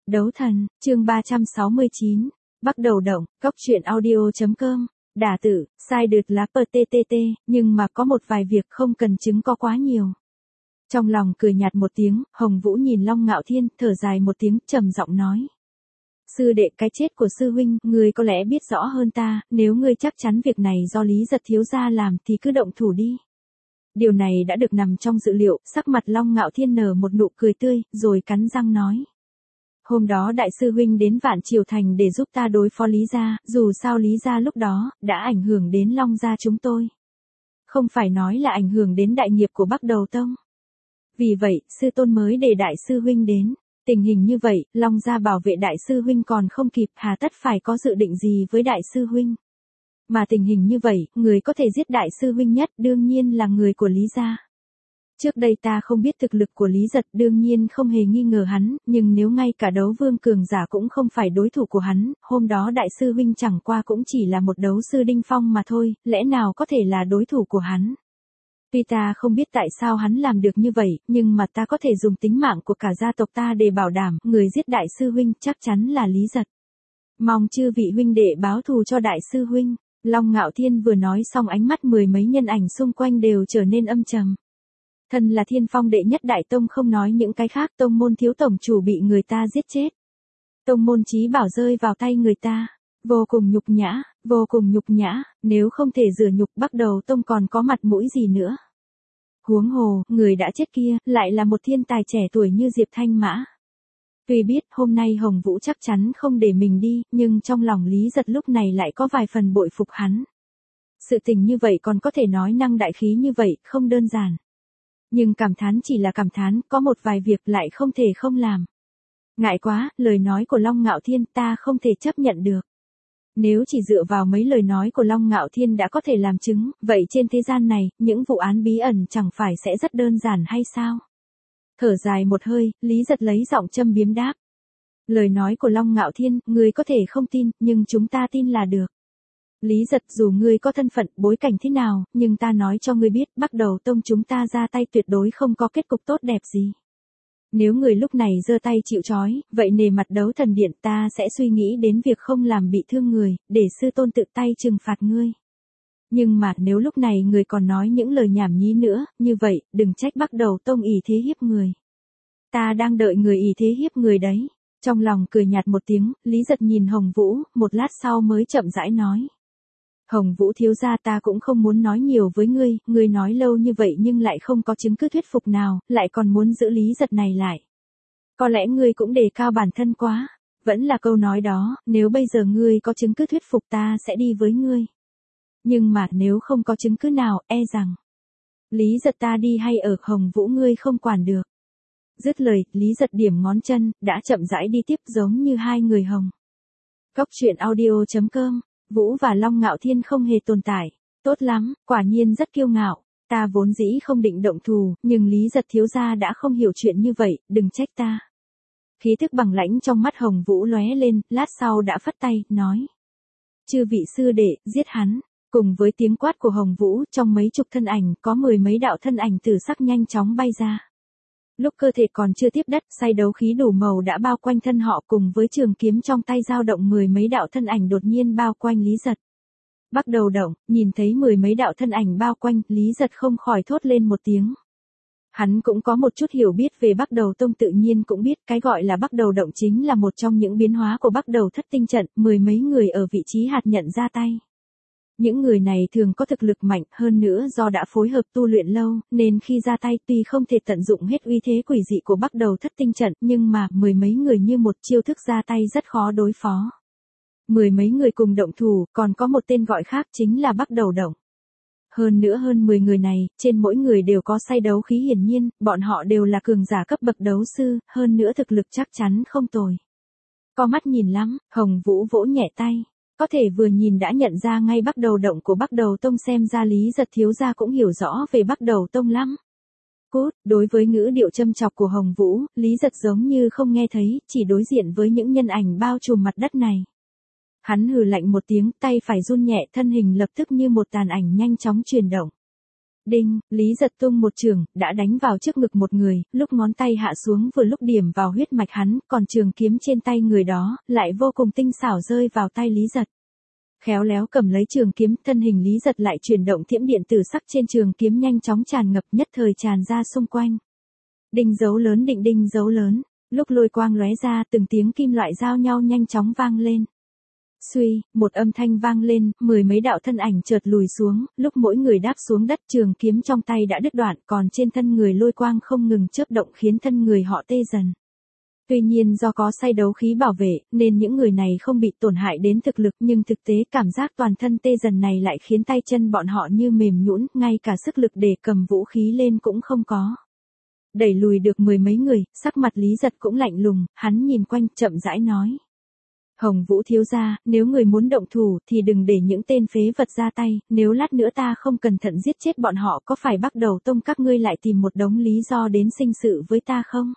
Đấu thần, chương 369. Bắt đầu động, cóc truyện audio.com. Đả tử, sai đượt lá PTTT, nhưng mà có một vài việc không cần chứng có quá nhiều. Trong lòng cười nhạt một tiếng, Hồng Vũ nhìn Long Ngạo Thiên, thở dài một tiếng, trầm giọng nói. Sư đệ, cái chết của sư huynh, ngươi có lẽ biết rõ hơn ta, nếu ngươi chắc chắn việc này do Lý Giật thiếu gia làm thì cứ động thủ đi. Điều này đã được nằm trong dự liệu, sắc mặt Long Ngạo Thiên nở một nụ cười tươi, rồi cắn răng nói. Hôm đó đại sư huynh đến Vạn Triều Thành để giúp ta đối phó Lý gia, dù sao Lý gia lúc đó đã ảnh hưởng đến Long gia chúng tôi. Không phải nói là ảnh hưởng đến đại nghiệp của Bắc Đầu Tông. Vì vậy, sư tôn mới để đại sư huynh đến. Tình hình như vậy, Long gia bảo vệ đại sư huynh còn không kịp, hà tất phải có dự định gì với đại sư huynh. Mà tình hình như vậy, người có thể giết đại sư huynh nhất đương nhiên là người của Lý gia. Trước đây ta không biết thực lực của Lý Giật, đương nhiên không hề nghi ngờ hắn, nhưng nếu ngay cả đấu vương cường giả cũng không phải đối thủ của hắn, hôm đó đại sư huynh chẳng qua cũng chỉ là một đấu sư đỉnh phong mà thôi, lẽ nào có thể là đối thủ của hắn. Tuy ta không biết tại sao hắn làm được như vậy, nhưng mà ta có thể dùng tính mạng của cả gia tộc ta để bảo đảm, người giết đại sư huynh chắc chắn là Lý Giật. Mong chư vị huynh đệ báo thù cho đại sư huynh. Long Ngạo Thiên vừa nói xong, ánh mắt mười mấy nhân ảnh xung quanh đều trở nên âm trầm. Thân là thiên phong đệ nhất đại tông, không nói những cái khác, tông môn thiếu tổng chủ bị người ta giết chết. Tông môn chí bảo rơi vào tay người ta. Vô cùng nhục nhã, nếu không thể rửa nhục Bắc Đầu Tông còn có mặt mũi gì nữa. Huống hồ, người đã chết kia, lại là một thiên tài trẻ tuổi như Diệp Thanh Mã. Tuy biết hôm nay Hồng Vũ chắc chắn không để mình đi, nhưng trong lòng Lý Giật lúc này lại có vài phần bội phục hắn. Sự tình như vậy còn có thể nói năng đại khí như vậy, không đơn giản. Nhưng cảm thán chỉ là cảm thán, có một vài việc lại không thể không làm. Ngại quá, lời nói của Long Ngạo Thiên ta không thể chấp nhận được. Nếu chỉ dựa vào mấy lời nói của Long Ngạo Thiên đã có thể làm chứng, vậy trên thế gian này, những vụ án bí ẩn chẳng phải sẽ rất đơn giản hay sao? Thở dài một hơi, Lý Giật lấy giọng châm biếm đáp. Lời nói của Long Ngạo Thiên, ngươi có thể không tin, nhưng chúng ta tin là được. Lý Giật, dù ngươi có thân phận, bối cảnh thế nào, nhưng ta nói cho ngươi biết, Bắc Đầu Tông chúng ta ra tay tuyệt đối không có kết cục tốt đẹp gì. Nếu người lúc này giơ tay chịu trói, vậy nề mặt Đấu Thần Điện ta sẽ suy nghĩ đến việc không làm bị thương người, để sư tôn tự tay trừng phạt ngươi. Nhưng mà nếu lúc này người còn nói những lời nhảm nhí nữa, như vậy, đừng trách Bắc Đầu Tông ỷ thế hiếp người. Ta đang đợi người ỷ thế hiếp người đấy. Trong lòng cười nhạt một tiếng, Lý Giật nhìn Hồng Vũ, một lát sau mới chậm rãi nói. Hồng Vũ thiếu gia, ta cũng không muốn nói nhiều với ngươi nói lâu như vậy nhưng lại không có chứng cứ thuyết phục nào, lại còn muốn giữ Lý Giật này lại. Có lẽ ngươi cũng đề cao bản thân quá, vẫn là câu nói đó, nếu bây giờ ngươi có chứng cứ thuyết phục ta sẽ đi với ngươi. Nhưng mà nếu không có chứng cứ nào, e rằng Lý Giật ta đi hay ở Hồng Vũ ngươi không quản được. Dứt lời, Lý Giật điểm ngón chân, đã chậm rãi đi tiếp giống như hai người hồng. Cóc truyện audio.com. Vũ và Long Ngạo Thiên không hề tồn tại. Tốt lắm, quả nhiên rất kiêu ngạo. Ta vốn dĩ không định động thù, nhưng Lý Giật thiếu gia đã không hiểu chuyện như vậy, đừng trách ta. Khí thức bằng lãnh trong mắt Hồng Vũ lóe lên, lát sau đã phất tay, nói. Chư vị sư đệ, giết hắn. Cùng với tiếng quát của Hồng Vũ, trong mấy chục thân ảnh, có mười mấy đạo thân ảnh tử sắc nhanh chóng bay ra. Lúc cơ thể còn chưa tiếp đất, say đấu khí đủ màu đã bao quanh thân họ, cùng với trường kiếm trong tay dao động, mười mấy đạo thân ảnh đột nhiên bao quanh Lý Giật. Bắc Đầu Động, nhìn thấy mười mấy đạo thân ảnh bao quanh, Lý Giật không khỏi thốt lên một tiếng. Hắn cũng có một chút hiểu biết về Bắc Đầu Tông, tự nhiên cũng biết cái gọi là Bắc Đầu Động chính là một trong những biến hóa của Bắc Đầu Thất Tinh Trận, mười mấy người ở vị trí hạt nhận ra tay. Những người này thường có thực lực mạnh, hơn nữa do đã phối hợp tu luyện lâu, nên khi ra tay tuy không thể tận dụng hết uy thế quỷ dị của Bắc Đầu Thất Tinh Trận, nhưng mà mười mấy người như một chiêu thức ra tay rất khó đối phó. Mười mấy người cùng động thủ, còn có một tên gọi khác chính là Bắc Đầu Động. Hơn nữa hơn 10 người này, trên mỗi người đều có say đấu khí, hiển nhiên, bọn họ đều là cường giả cấp bậc đấu sư, hơn nữa thực lực chắc chắn không tồi. Có mắt nhìn lắm, Hồng Vũ vỗ nhẹ tay. Có thể vừa nhìn đã nhận ra ngay Bắc Đầu Động của Bắc Đầu Tông, xem ra Lý Giật thiếu gia cũng hiểu rõ về Bắc Đầu Tông lắm. Cút, đối với ngữ điệu châm chọc của Hồng Vũ, Lý Giật giống như không nghe thấy, chỉ đối diện với những nhân ảnh bao trùm mặt đất này. Hắn hừ lạnh một tiếng, tay phải run nhẹ, thân hình lập tức như một tàn ảnh nhanh chóng chuyển động. Đinh, Lý Giật tung một chưởng, đã đánh vào trước ngực một người, lúc ngón tay hạ xuống vừa lúc điểm vào huyết mạch hắn, còn trường kiếm trên tay người đó, lại vô cùng tinh xảo rơi vào tay Lý Giật. Khéo léo cầm lấy trường kiếm, thân hình Lý Giật lại chuyển động thiểm điện tử sắc trên trường kiếm nhanh chóng tràn ngập nhất thời tràn ra xung quanh. Đinh dấu lớn định đinh dấu lớn, lúc lôi quang lóe ra từng tiếng kim loại giao nhau nhanh chóng vang lên. Suy, một âm thanh vang lên, mười mấy đạo thân ảnh chợt lùi xuống, lúc mỗi người đáp xuống đất trường kiếm trong tay đã đứt đoạn, còn trên thân người lôi quang không ngừng chớp động khiến thân người họ tê dần. Tuy nhiên do có sai đấu khí bảo vệ, nên những người này không bị tổn hại đến thực lực, nhưng thực tế cảm giác toàn thân tê dần này lại khiến tay chân bọn họ như mềm nhũn, ngay cả sức lực để cầm vũ khí lên cũng không có. Đẩy lùi được mười mấy người, sắc mặt Lý Giật cũng lạnh lùng, hắn nhìn quanh chậm rãi nói. Hồng Vũ thiếu gia, nếu người muốn động thủ thì đừng để những tên phế vật ra tay, nếu lát nữa ta không cẩn thận giết chết bọn họ có phải Bắc Đầu Tông các ngươi lại tìm một đống lý do đến sinh sự với ta không?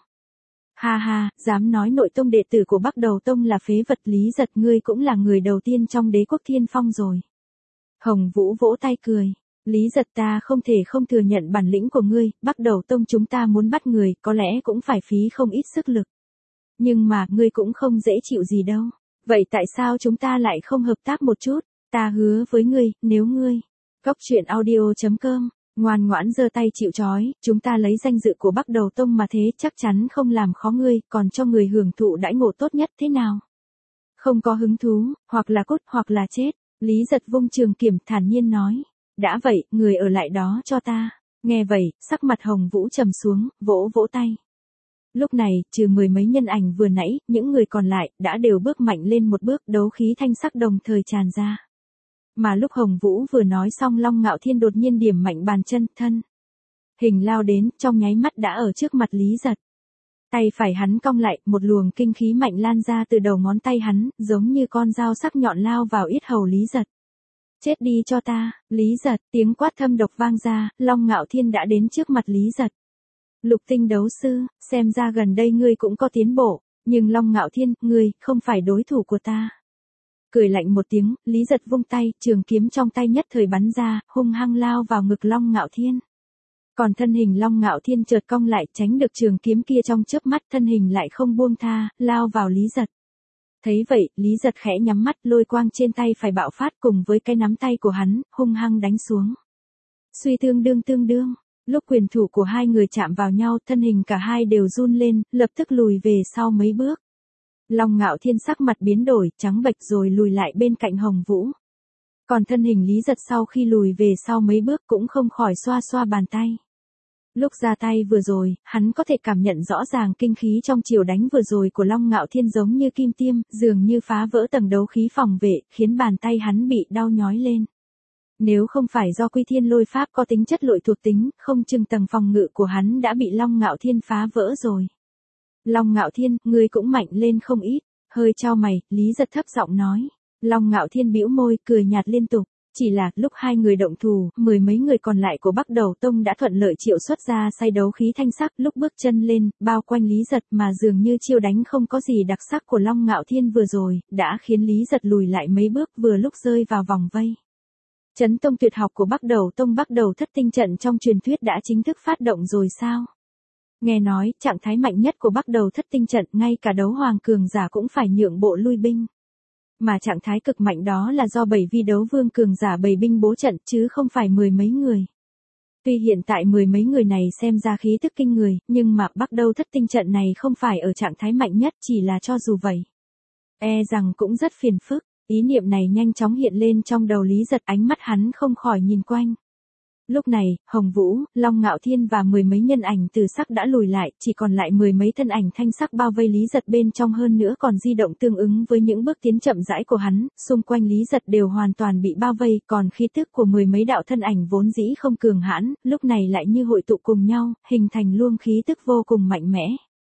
Ha ha, dám nói nội tông đệ tử của Bắc Đầu Tông là phế vật, Lý Giật ngươi cũng là người đầu tiên trong Đế quốc Thiên Phong rồi. Hồng Vũ vỗ tay cười. Lý Giật ta không thể không thừa nhận bản lĩnh của ngươi, Bắc Đầu Tông chúng ta muốn bắt người, có lẽ cũng phải phí không ít sức lực. Nhưng mà, ngươi cũng không dễ chịu gì đâu. Vậy tại sao chúng ta lại không hợp tác một chút? Ta hứa với ngươi, nếu ngươi. Cốc truyện audio.com, ngoan ngoãn giơ tay chịu trói, chúng ta lấy danh dự của Bắc Đầu Tông mà thế chắc chắn không làm khó ngươi, còn cho người hưởng thụ đãi ngộ tốt nhất thế nào? Không có hứng thú, hoặc là cút hoặc là chết. Lý Giật vung trường kiếm thản nhiên nói. Đã vậy, người ở lại đó cho ta. Nghe vậy, sắc mặt Hồng Vũ trầm xuống, vỗ vỗ tay. Lúc này, trừ mười mấy nhân ảnh vừa nãy, những người còn lại, đã đều bước mạnh lên một bước, đấu khí thanh sắc đồng thời tràn ra. Mà lúc Hồng Vũ vừa nói xong Long Ngạo Thiên đột nhiên điểm mạnh bàn chân, thân. Hình lao đến, trong nháy mắt đã ở trước mặt Lý Giật. Tay phải hắn cong lại, một luồng kinh khí mạnh lan ra từ đầu ngón tay hắn, giống như con dao sắc nhọn lao vào yết hầu Lý Giật. Chết đi cho ta, Lý Giật, tiếng quát thâm độc vang ra, Long Ngạo Thiên đã đến trước mặt Lý Giật. Lục tinh đấu sư, xem ra gần đây ngươi cũng có tiến bộ, nhưng Long Ngạo Thiên, ngươi, không phải đối thủ của ta. Cười lạnh một tiếng, Lý Giật vung tay, trường kiếm trong tay nhất thời bắn ra, hung hăng lao vào ngực Long Ngạo Thiên. Còn thân hình Long Ngạo Thiên chợt cong lại, tránh được trường kiếm kia trong chớp mắt, thân hình lại không buông tha, lao vào Lý Giật. Thấy vậy, Lý Giật khẽ nhắm mắt, lôi quang trên tay phải bạo phát cùng với cái nắm tay của hắn, hung hăng đánh xuống. Suy tương đương. Lúc quyền thủ của hai người chạm vào nhau, thân hình cả hai đều run lên, lập tức lùi về sau mấy bước. Long Ngạo Thiên sắc mặt biến đổi, trắng bệch rồi lùi lại bên cạnh Hồng Vũ. Còn thân hình Lý Giật sau khi lùi về sau mấy bước cũng không khỏi xoa xoa bàn tay. Lúc ra tay vừa rồi, hắn có thể cảm nhận rõ ràng kinh khí trong chiều đánh vừa rồi của Long Ngạo Thiên giống như kim tiêm, dường như phá vỡ tầng đấu khí phòng vệ, khiến bàn tay hắn bị đau nhói lên. Nếu không phải do Quy Thiên Lôi Pháp có tính chất lội thuộc tính, không chừng tầng phòng ngự của hắn đã bị Long Ngạo Thiên phá vỡ rồi. Long Ngạo Thiên, ngươi cũng mạnh lên không ít, hơi chau mày, Lý Giật thấp giọng nói. Long Ngạo Thiên bĩu môi, cười nhạt liên tục. Chỉ là, lúc hai người động thủ, mười mấy người còn lại của Bắc Đầu Tông đã thuận lợi triệu xuất ra sai đấu khí thanh sắc, lúc bước chân lên, bao quanh Lý Giật mà dường như chiêu đánh không có gì đặc sắc của Long Ngạo Thiên vừa rồi, đã khiến Lý Giật lùi lại mấy bước vừa lúc rơi vào vòng vây. Chấn tông tuyệt học của Bắc Đầu Tông Bắc Đầu Thất Tinh Trận trong truyền thuyết đã chính thức phát động rồi sao? Nghe nói, trạng thái mạnh nhất của Bắc Đầu Thất Tinh Trận ngay cả đấu hoàng cường giả cũng phải nhượng bộ lui binh. Mà trạng thái cực mạnh đó là do 7 vi đấu vương cường giả bày binh bố trận chứ không phải mười mấy người. Tuy hiện tại mười mấy người này xem ra khí tức kinh người, nhưng mà Bắc Đầu Thất Tinh Trận này không phải ở trạng thái mạnh nhất, chỉ là cho dù vậy. Rằng cũng rất phiền phức, ý niệm này nhanh chóng hiện lên trong đầu Lý Giật, ánh mắt hắn không khỏi nhìn quanh. Lúc này, Hồng Vũ, Long Ngạo Thiên và mười mấy nhân ảnh từ sắc đã lùi lại, chỉ còn lại mười mấy thân ảnh thanh sắc bao vây Lý Giật bên trong, hơn nữa còn di động tương ứng với những bước tiến chậm rãi của hắn, xung quanh Lý Giật đều hoàn toàn bị bao vây, còn khí tức của mười mấy đạo thân ảnh vốn dĩ không cường hãn, lúc này lại như hội tụ cùng nhau, hình thành luồng khí tức vô cùng mạnh mẽ.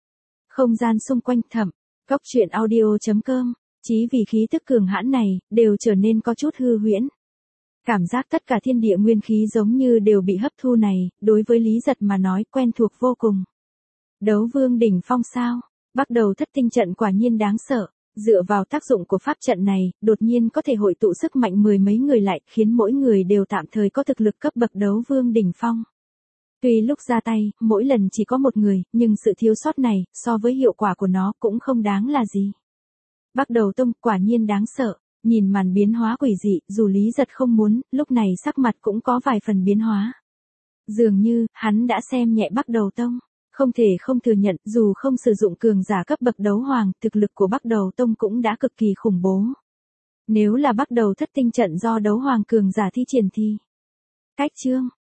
Không gian xung quanh thẩm, cốc truyện audio.com, chỉ vì khí tức cường hãn này, đều trở nên có chút hư huyễn. Cảm giác tất cả thiên địa nguyên khí giống như đều bị hấp thu này, đối với Lý Giật mà nói quen thuộc vô cùng. Đấu vương đỉnh phong sao? Bắc Đầu Thất Tinh Trận quả nhiên đáng sợ. Dựa vào tác dụng của pháp trận này, đột nhiên có thể hội tụ sức mạnh mười mấy người lại, khiến mỗi người đều tạm thời có thực lực cấp bậc đấu vương đỉnh phong. Tuy lúc ra tay, mỗi lần chỉ có một người, nhưng sự thiếu sót này, so với hiệu quả của nó cũng không đáng là gì. Bắc Đầu Tông quả nhiên đáng sợ, nhìn màn biến hóa quỷ dị, dù Lý Giật không muốn, lúc này sắc mặt cũng có vài phần biến hóa. Dường như, hắn đã xem nhẹ Bắc Đầu Tông. Không thể không thừa nhận, dù không sử dụng cường giả cấp bậc đấu hoàng, thực lực của Bắc Đầu Tông cũng đã cực kỳ khủng bố. Nếu là Bắc Đầu Thất Tinh trận do đấu hoàng cường giả thi triển thì... Cách chương